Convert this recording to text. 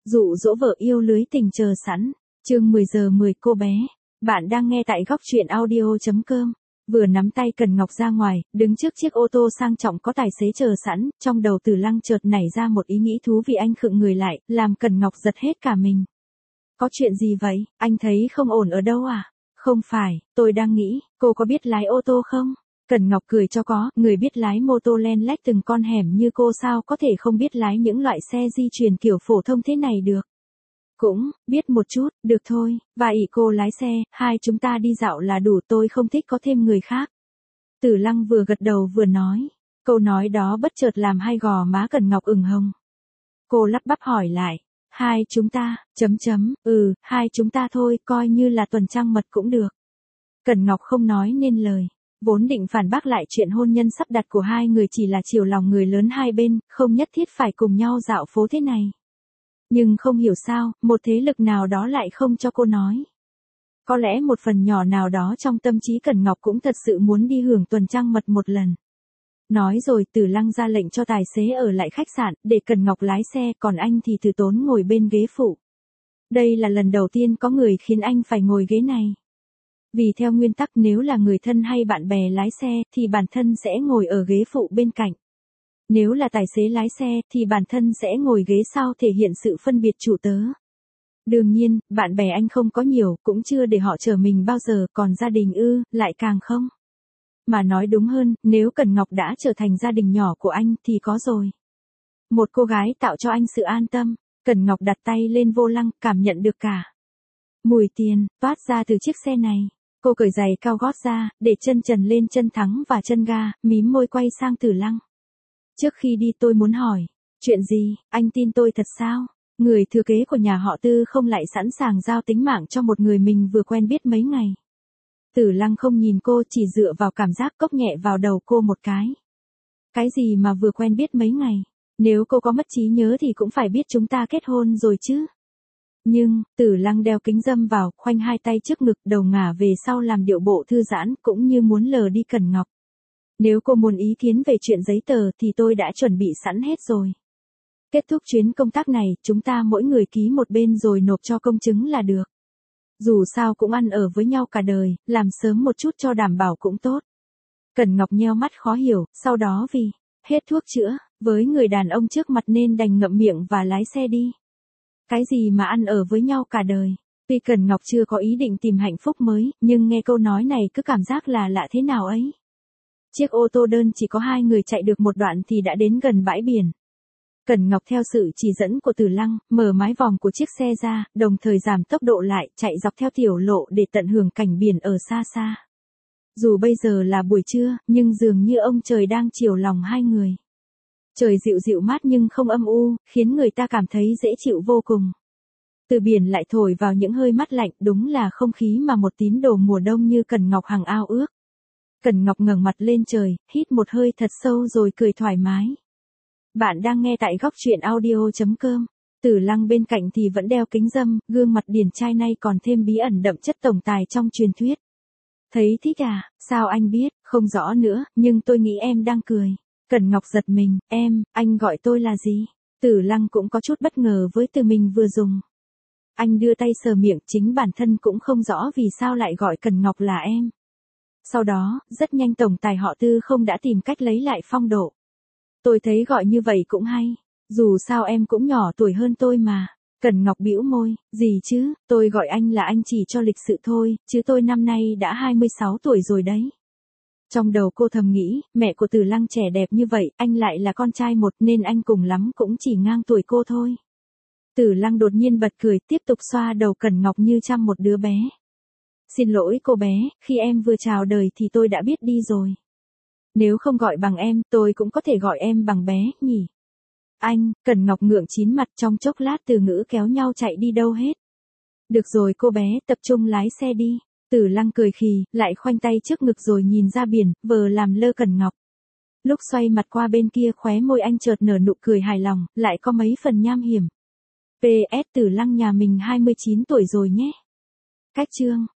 Dụ dỗ vợ yêu lưới tình chờ sẵn. Chương 10 giờ 10 cô bé. Bạn đang nghe tại góc truyện audio.com. Vừa nắm tay Cần Ngọc ra ngoài, đứng trước chiếc ô tô sang trọng có tài xế chờ sẵn, trong đầu Tử Lăng chợt nảy ra một ý nghĩ thú vị. Anh khựng người lại, làm Cần Ngọc giật hết cả mình. Có chuyện gì vậy, anh thấy không ổn ở đâu à? Không phải, tôi đang nghĩ, cô có biết lái ô tô không? Cần Ngọc cười cho có, người biết lái mô tô len lách từng con hẻm như cô sao có thể không biết lái những loại xe di chuyển kiểu phổ thông thế này được. Cũng, biết một chút, được thôi, và ỷ cô lái xe, hai chúng ta đi dạo là đủ, tôi không thích có thêm người khác. Tử Lăng vừa gật đầu vừa nói, câu nói đó bất chợt làm hai gò má Cần Ngọc ửng hồng. Cô lắp bắp hỏi lại, hai chúng ta, hai chúng ta thôi, coi như là tuần trăng mật cũng được. Cần Ngọc không nói nên lời. Vốn định phản bác lại chuyện hôn nhân sắp đặt của hai người chỉ là chiều lòng người lớn hai bên, không nhất thiết phải cùng nhau dạo phố thế này. Nhưng không hiểu sao, một thế lực nào đó lại không cho cô nói. Có lẽ một phần nhỏ nào đó trong tâm trí Cần Ngọc cũng thật sự muốn đi hưởng tuần trăng mật một lần. Nói rồi Tử Lăng ra lệnh cho tài xế ở lại khách sạn, để Cần Ngọc lái xe, còn anh thì từ tốn ngồi bên ghế phụ. Đây là lần đầu tiên có người khiến anh phải ngồi ghế này. Vì theo nguyên tắc nếu là người thân hay bạn bè lái xe thì bản thân sẽ ngồi ở ghế phụ bên cạnh. Nếu là tài xế lái xe thì bản thân sẽ ngồi ghế sau thể hiện sự phân biệt chủ tớ. Đương nhiên, bạn bè anh không có nhiều, cũng chưa để họ chở mình bao giờ, còn gia đình lại càng không. Mà nói đúng hơn, nếu Cần Ngọc đã trở thành gia đình nhỏ của anh thì có rồi. Một cô gái tạo cho anh sự an tâm. Cần Ngọc đặt tay lên vô lăng, cảm nhận được cả mùi tiền toát ra từ chiếc xe này. Cô cởi giày cao gót ra, để chân trần lên chân thắng và chân ga, mím môi quay sang Tử Lăng. Trước khi đi tôi muốn hỏi, chuyện gì, anh tin tôi thật sao? Người thừa kế của nhà họ Tư không lại sẵn sàng giao tính mạng cho một người mình vừa quen biết mấy ngày. Tử Lăng không nhìn cô, chỉ dựa vào cảm giác cốc nhẹ vào đầu cô một cái. Cái gì mà vừa quen biết mấy ngày? Nếu cô có mất trí nhớ thì cũng phải biết chúng ta kết hôn rồi chứ. Nhưng, Tử Lăng đeo kính râm vào, khoanh hai tay trước ngực, đầu ngả về sau làm điệu bộ thư giãn, cũng như muốn lờ đi Cần Ngọc. Nếu cô muốn ý kiến về chuyện giấy tờ thì tôi đã chuẩn bị sẵn hết rồi. Kết thúc chuyến công tác này, chúng ta mỗi người ký một bên rồi nộp cho công chứng là được. Dù sao cũng ăn ở với nhau cả đời, làm sớm một chút cho đảm bảo cũng tốt. Cần Ngọc nheo mắt khó hiểu, sau đó vì hết thuốc chữa, với người đàn ông trước mặt nên đành ngậm miệng và lái xe đi. Cái gì mà ăn ở với nhau cả đời? Tuy Cần Ngọc chưa có ý định tìm hạnh phúc mới, nhưng nghe câu nói này cứ cảm giác là lạ thế nào ấy. Chiếc ô tô đơn chỉ có hai người chạy được một đoạn thì đã đến gần bãi biển. Cần Ngọc theo sự chỉ dẫn của Tử Lăng, mở mái vòm của chiếc xe ra, đồng thời giảm tốc độ lại, chạy dọc theo tiểu lộ để tận hưởng cảnh biển ở xa xa. Dù bây giờ là buổi trưa, nhưng dường như ông trời đang chiều lòng hai người. Trời dịu dịu mát nhưng không âm u, khiến người ta cảm thấy dễ chịu vô cùng. Từ biển lại thổi vào những hơi mát lạnh, đúng là không khí mà một tín đồ mùa đông như Cần Ngọc hằng ao ước. Cần Ngọc ngẩng mặt lên trời, hít một hơi thật sâu rồi cười thoải mái. Bạn đang nghe tại góc truyện audio.com. Tử Lăng bên cạnh thì vẫn đeo kính râm, gương mặt điển trai nay còn thêm bí ẩn đậm chất tổng tài trong truyền thuyết. Thấy thích à, sao anh biết, không rõ nữa, nhưng tôi nghĩ em đang cười. Cần Ngọc giật mình, anh gọi tôi là gì? Tử Lăng cũng có chút bất ngờ với từ mình vừa dùng. Anh đưa tay sờ miệng, chính bản thân cũng không rõ vì sao lại gọi Cần Ngọc là em. Sau đó, rất nhanh tổng tài họ Tư không đã tìm cách lấy lại phong độ. Tôi thấy gọi như vậy cũng hay, dù sao em cũng nhỏ tuổi hơn tôi mà. Cần Ngọc bĩu môi, gì chứ, tôi gọi anh là anh chỉ cho lịch sự thôi, chứ tôi năm nay đã 26 tuổi rồi đấy. Trong đầu cô thầm nghĩ, mẹ của Tử Lăng trẻ đẹp như vậy, anh lại là con trai một nên anh cùng lắm cũng chỉ ngang tuổi cô thôi. Tử Lăng đột nhiên bật cười, tiếp tục xoa đầu Cần Ngọc như chăm một đứa bé. Xin lỗi cô bé, khi em vừa chào đời thì tôi đã biết đi rồi. Nếu không gọi bằng em, tôi cũng có thể gọi em bằng bé, nhỉ? Anh, Cần Ngọc ngượng chín mặt, trong chốc lát từ ngữ kéo nhau chạy đi đâu hết. Được rồi cô bé, tập trung lái xe đi. Tử Lăng cười khì, lại khoanh tay trước ngực rồi nhìn ra biển, vờ làm lơ Cần Ngọc. Lúc xoay mặt qua bên kia khóe môi anh chợt nở nụ cười hài lòng, lại có mấy phần nham hiểm. PS Tử Lăng nhà mình 29 tuổi rồi nhé. Cách chương